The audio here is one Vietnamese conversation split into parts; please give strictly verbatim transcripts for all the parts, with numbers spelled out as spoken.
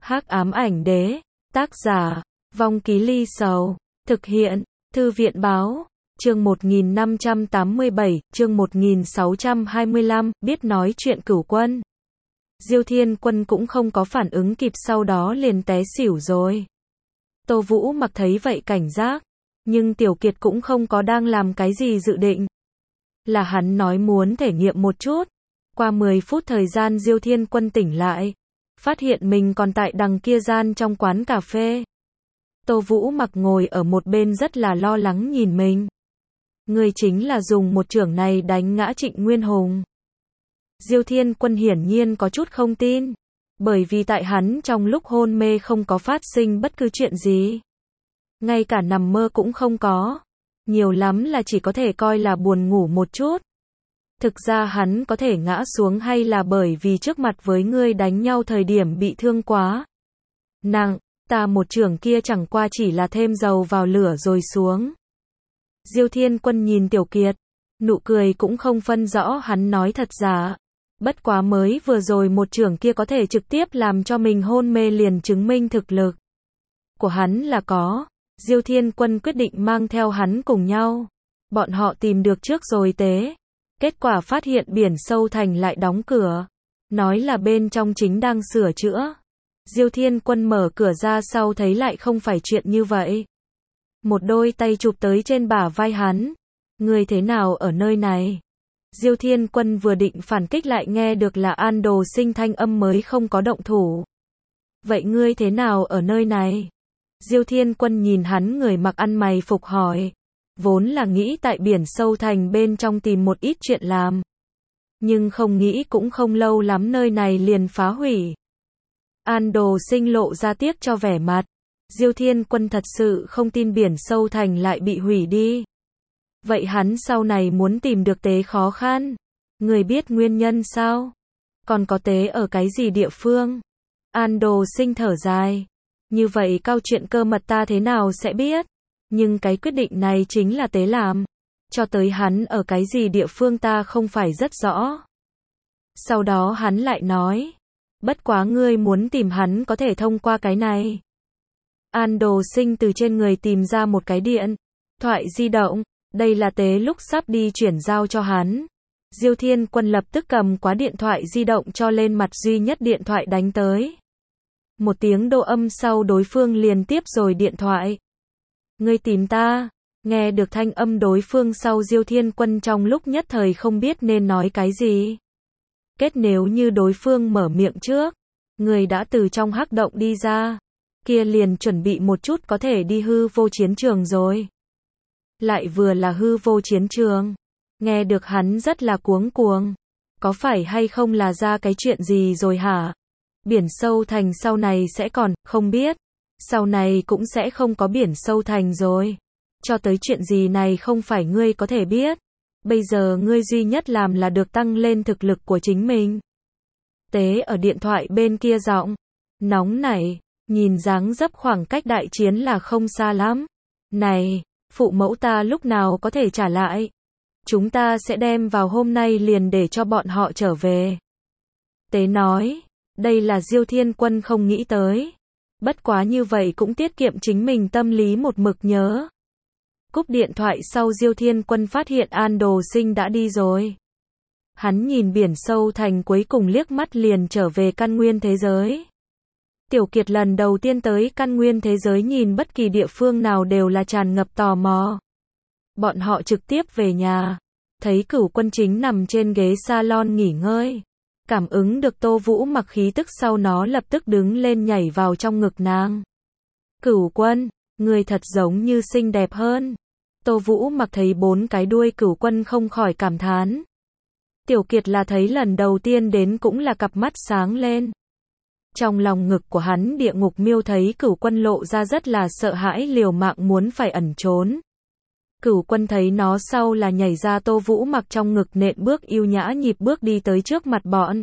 Hắc ám ảnh đế, tác giả, Vong Ký Ly Sầu, thực hiện, Thư viện báo, chương một nghìn năm trăm tám mươi bảy, chương một nghìn sáu trăm hai mươi lăm, biết nói chuyện Cửu Quân. Diêu Thiên Quân cũng không có phản ứng kịp, sau đó liền té xỉu rồi. Tô Vũ Mặc thấy vậy cảnh giác, nhưng Tiểu Kiệt cũng không có đang làm cái gì dự định. Là hắn nói muốn thể nghiệm một chút. Qua mười phút thời gian Diêu Thiên Quân tỉnh lại, phát hiện mình còn tại đằng kia gian trong quán cà phê. Tô Vũ Mặc ngồi ở một bên rất là lo lắng nhìn mình. Người chính là dùng một chưởng này đánh ngã Trịnh Nguyên Hùng. Diêu Thiên Quân hiển nhiên có chút không tin, bởi vì tại hắn trong lúc hôn mê không có phát sinh bất cứ chuyện gì. Ngay cả nằm mơ cũng không có. Nhiều lắm là chỉ có thể coi là buồn ngủ một chút. Thực ra hắn có thể ngã xuống hay là bởi vì trước mặt với ngươi đánh nhau thời điểm bị thương quá nặng, ta một chưởng kia chẳng qua chỉ là thêm dầu vào lửa rồi xuống. Diêu Thiên Quân nhìn Tiểu Kiệt, nụ cười cũng không phân rõ hắn nói thật giả. Bất quá mới vừa rồi một chưởng kia có thể trực tiếp làm cho mình hôn mê liền chứng minh thực lực của hắn là có. Diêu Thiên Quân quyết định mang theo hắn cùng nhau. Bọn họ tìm được trước rồi tế. Kết quả phát hiện Biển Sâu Thành lại đóng cửa. Nói là bên trong chính đang sửa chữa. Diêu Thiên Quân mở cửa ra sau thấy lại không phải chuyện như vậy. Một đôi tay chụp tới trên bả vai hắn. Người thế nào ở nơi này? Diêu Thiên Quân vừa định phản kích lại nghe được là An Đồ Sinh thanh âm mới không có động thủ. Vậy ngươi thế nào ở nơi này? Diêu Thiên Quân nhìn hắn người mặc ăn mày phục hỏi. Vốn là nghĩ tại Biển Sâu Thành bên trong tìm một ít chuyện làm. Nhưng không nghĩ cũng không lâu lắm nơi này liền phá hủy. An Đồ Sinh lộ ra tiếc cho vẻ mặt. Diêu Thiên Quân thật sự không tin Biển Sâu Thành lại bị hủy đi. Vậy hắn sau này muốn tìm được tế khó khăn. Người biết nguyên nhân sao? Còn có tế ở cái gì địa phương? An Đồ Sinh thở dài. Như vậy cao chuyện cơ mật ta thế nào sẽ biết? Nhưng cái quyết định này chính là tế làm. Cho tới hắn ở cái gì địa phương ta không phải rất rõ. Sau đó hắn lại nói. Bất quá ngươi muốn tìm hắn có thể thông qua cái này. An Đồ Sinh từ trên người tìm ra một cái điện thoại di động. Đây là tế lúc sắp đi chuyển giao cho hắn. Diêu Thiên Quân lập tức cầm quá điện thoại di động cho lên mặt duy nhất điện thoại đánh tới. Một tiếng độ âm sau đối phương liền tiếp rồi điện thoại. Ngươi tìm ta? Nghe được thanh âm đối phương sau Diêu Thiên Quân trong lúc nhất thời không biết nên nói cái gì. Kết nếu như đối phương mở miệng trước, người đã từ trong hắc động đi ra, kia liền chuẩn bị một chút có thể đi hư vô chiến trường rồi. Lại vừa là hư vô chiến trường. Nghe được hắn rất là cuống cuồng. Có phải hay không là ra cái chuyện gì rồi hả? Biển Sâu Thành sau này sẽ còn, không biết. Sau này cũng sẽ không có Biển Sâu Thành rồi. Cho tới chuyện gì này không phải ngươi có thể biết. Bây giờ ngươi duy nhất làm là được tăng lên thực lực của chính mình. Tế ở điện thoại bên kia giọng nóng nảy, nhìn dáng dấp khoảng cách đại chiến là không xa lắm. Này, phụ mẫu ta lúc nào có thể trả lại? Chúng ta sẽ đem vào hôm nay liền để cho bọn họ trở về. Tế nói, đây là Diêu Thiên Quân không nghĩ tới. Bất quá như vậy cũng tiết kiệm chính mình tâm lý một mực nhớ. Cúp điện thoại sau Diêu Thiên Quân phát hiện An Đồ Sinh đã đi rồi. Hắn nhìn Biển Sâu Thành cuối cùng liếc mắt liền trở về căn nguyên thế giới. Tiểu Kiệt lần đầu tiên tới căn nguyên thế giới nhìn bất kỳ địa phương nào đều là tràn ngập tò mò. Bọn họ trực tiếp về nhà. Thấy Cửu Quân chính nằm trên ghế salon nghỉ ngơi. Cảm ứng được Tô Vũ Mặc khí tức sau nó lập tức đứng lên nhảy vào trong ngực nàng. Cửu Quân, người thật giống như xinh đẹp hơn. Tô Vũ Mặc thấy bốn cái đuôi Cửu Quân không khỏi cảm thán. Tiểu Kiệt là thấy lần đầu tiên đến cũng là cặp mắt sáng lên. Trong lòng ngực của hắn Địa Ngục Miêu thấy Cửu Quân lộ ra rất là sợ hãi liều mạng muốn phải ẩn trốn. Cửu Quân thấy nó sau là nhảy ra Tô Vũ Mặc trong ngực nện bước yêu nhã nhịp bước đi tới trước mặt bọn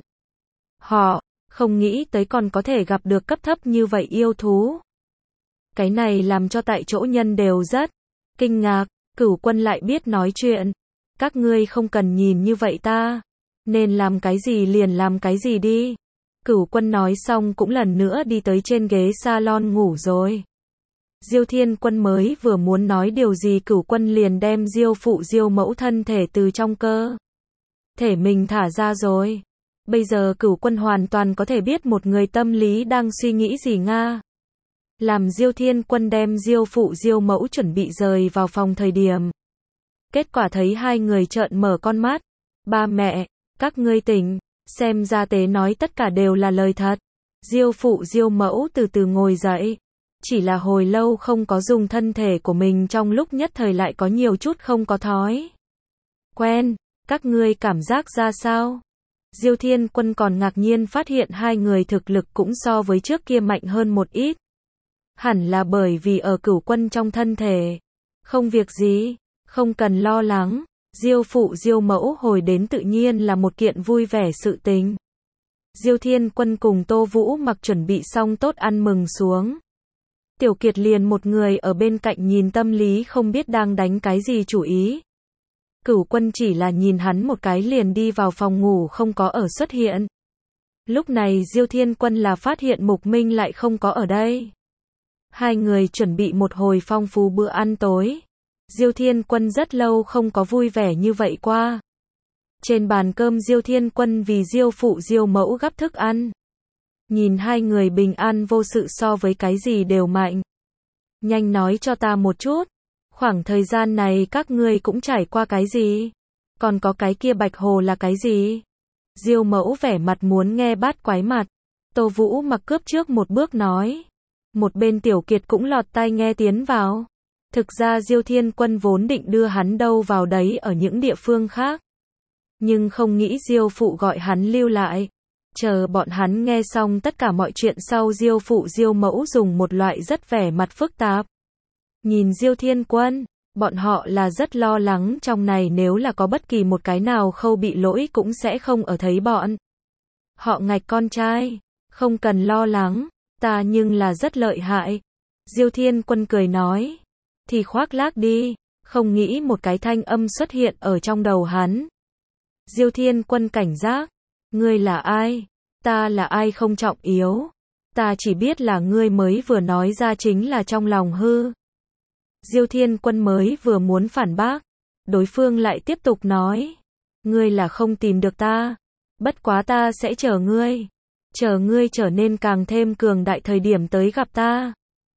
họ, không nghĩ tới còn có thể gặp được cấp thấp như vậy yêu thú. Cái này làm cho tại chỗ nhân đều rất kinh ngạc. Cửu Quân lại biết nói chuyện. Các ngươi không cần nhìn như vậy ta. Nên làm cái gì liền làm cái gì đi. Cửu Quân nói xong cũng lần nữa đi tới trên ghế salon ngủ rồi. Diêu Thiên Quân mới vừa muốn nói điều gì, Cửu Quân liền đem Diêu phụ Diêu mẫu thân thể từ trong cơ thể mình thả ra rồi. Bây giờ Cửu Quân hoàn toàn có thể biết một người tâm lý đang suy nghĩ gì nga. Làm Diêu Thiên Quân đem Diêu phụ Diêu mẫu chuẩn bị rời vào phòng thời điểm. Kết quả thấy hai người trợn mở con mắt. Ba mẹ, các ngươi tỉnh, xem ra tế nói tất cả đều là lời thật. Diêu phụ Diêu mẫu từ từ ngồi dậy. Chỉ là hồi lâu không có dùng thân thể của mình, trong lúc nhất thời lại có nhiều chút không có thói quen. Các ngươi cảm giác ra sao? Diêu Thiên Quân còn ngạc nhiên phát hiện hai người thực lực cũng so với trước kia mạnh hơn một ít. Hẳn là bởi vì ở Cửu Quân trong thân thể. Không việc gì, không cần lo lắng. Diêu phụ Diêu mẫu hồi đến tự nhiên là một kiện vui vẻ sự tình. Diêu Thiên Quân cùng Tô Vũ Mặc chuẩn bị xong tốt ăn mừng xuống. Tiểu Kiệt liền một người ở bên cạnh nhìn tâm lý không biết đang đánh cái gì chủ ý. Cửu Quân chỉ là nhìn hắn một cái liền đi vào phòng ngủ, không có ở xuất hiện. Lúc này Diêu Thiên Quân là phát hiện Mục Minh lại không có ở đây. Hai người chuẩn bị một hồi phong phú bữa ăn tối. Diêu Thiên Quân rất lâu không có vui vẻ như vậy qua. Trên bàn cơm Diêu Thiên Quân vì Diêu phụ Diêu mẫu gắp thức ăn. Nhìn hai người bình an vô sự so với cái gì đều mạnh. Nhanh nói cho ta một chút. Khoảng thời gian này các ngươi cũng trải qua cái gì? Còn có cái kia bạch hồ là cái gì? Diêu mẫu vẻ mặt muốn nghe bát quái mặt. Tô Vũ Mặc cướp trước một bước nói. Một bên Tiểu Kiệt cũng lọt tai nghe tiến vào. Thực ra Diêu Thiên Quân vốn định đưa hắn đâu vào đấy ở những địa phương khác. Nhưng không nghĩ Diêu phụ gọi hắn lưu lại. Chờ bọn hắn nghe xong tất cả mọi chuyện sau, Diêu phụ Diêu mẫu dùng một loại rất vẻ mặt phức tạp. Nhìn Diêu Thiên Quân, bọn họ là rất lo lắng trong này nếu là có bất kỳ một cái nào khâu bị lỗi cũng sẽ không ở thấy bọn. Họ ngạch con trai, không cần lo lắng, ta nhưng là rất lợi hại. Diêu Thiên Quân cười nói, thì khoác lác đi, không nghĩ một cái thanh âm xuất hiện ở trong đầu hắn. Diêu Thiên Quân cảnh giác, ngươi là ai? Ta là ai không trọng yếu. Ta chỉ biết là ngươi mới vừa nói ra chính là trong lòng hư. Diêu Thiên Quân mới vừa muốn phản bác, đối phương lại tiếp tục nói, ngươi là không tìm được ta, bất quá ta sẽ chờ ngươi, chờ ngươi trở nên càng thêm cường đại thời điểm tới gặp ta.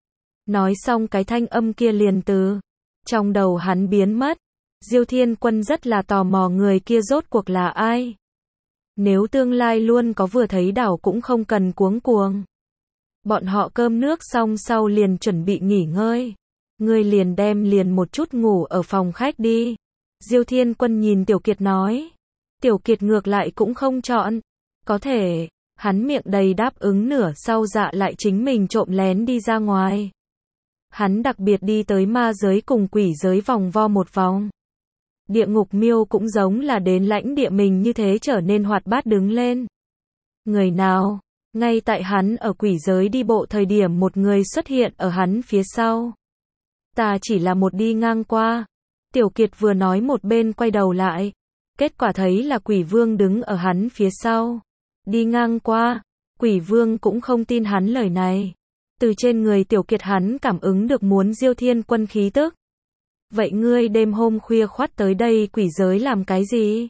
Nói xong cái thanh âm kia liền từ trong đầu hắn biến mất. Diêu Thiên Quân rất là tò mò người kia rốt cuộc là ai. Nếu tương lai luôn có vừa thấy đảo cũng không cần cuống cuồng. Bọn họ cơm nước xong sau liền chuẩn bị nghỉ ngơi. Ngươi liền đem liền một chút ngủ ở phòng khách đi. Diêu Thiên Quân nhìn Tiểu Kiệt nói. Tiểu Kiệt ngược lại cũng không chọn. Có thể, hắn miệng đầy đáp ứng, nửa sau dạ lại chính mình trộm lén đi ra ngoài. Hắn đặc biệt đi tới ma giới cùng quỷ giới vòng vo một vòng. Địa ngục miêu cũng giống là đến lãnh địa mình như thế trở nên hoạt bát đứng lên. Người nào? Ngay tại hắn ở quỷ giới đi bộ thời điểm một người xuất hiện ở hắn phía sau. Ta chỉ là một đi ngang qua. Tiểu Kiệt vừa nói một bên quay đầu lại. Kết quả thấy là Quỷ Vương đứng ở hắn phía sau. Đi ngang qua. Quỷ Vương cũng không tin hắn lời này. Từ trên người Tiểu Kiệt hắn cảm ứng được muốn Diêu Thiên Quân khí tức. Vậy ngươi đêm hôm khuya khoắt tới đây quỷ giới làm cái gì?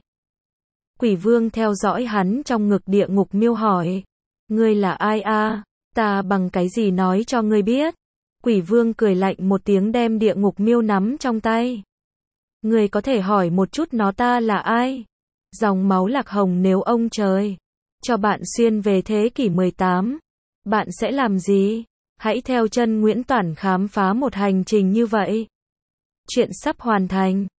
Quỷ Vương theo dõi hắn trong ngực địa ngục miêu hỏi. Ngươi là ai a? Ta bằng cái gì nói cho ngươi biết? Quỷ Vương cười lạnh một tiếng đem địa ngục miêu nắm trong tay. Ngươi có thể hỏi một chút nó ta là ai? Dòng máu Lạc Hồng, nếu ông trời cho bạn xuyên về thế kỷ mười tám, bạn sẽ làm gì? Hãy theo chân Nguyễn Toản khám phá một hành trình như vậy. Chuyện sắp hoàn thành.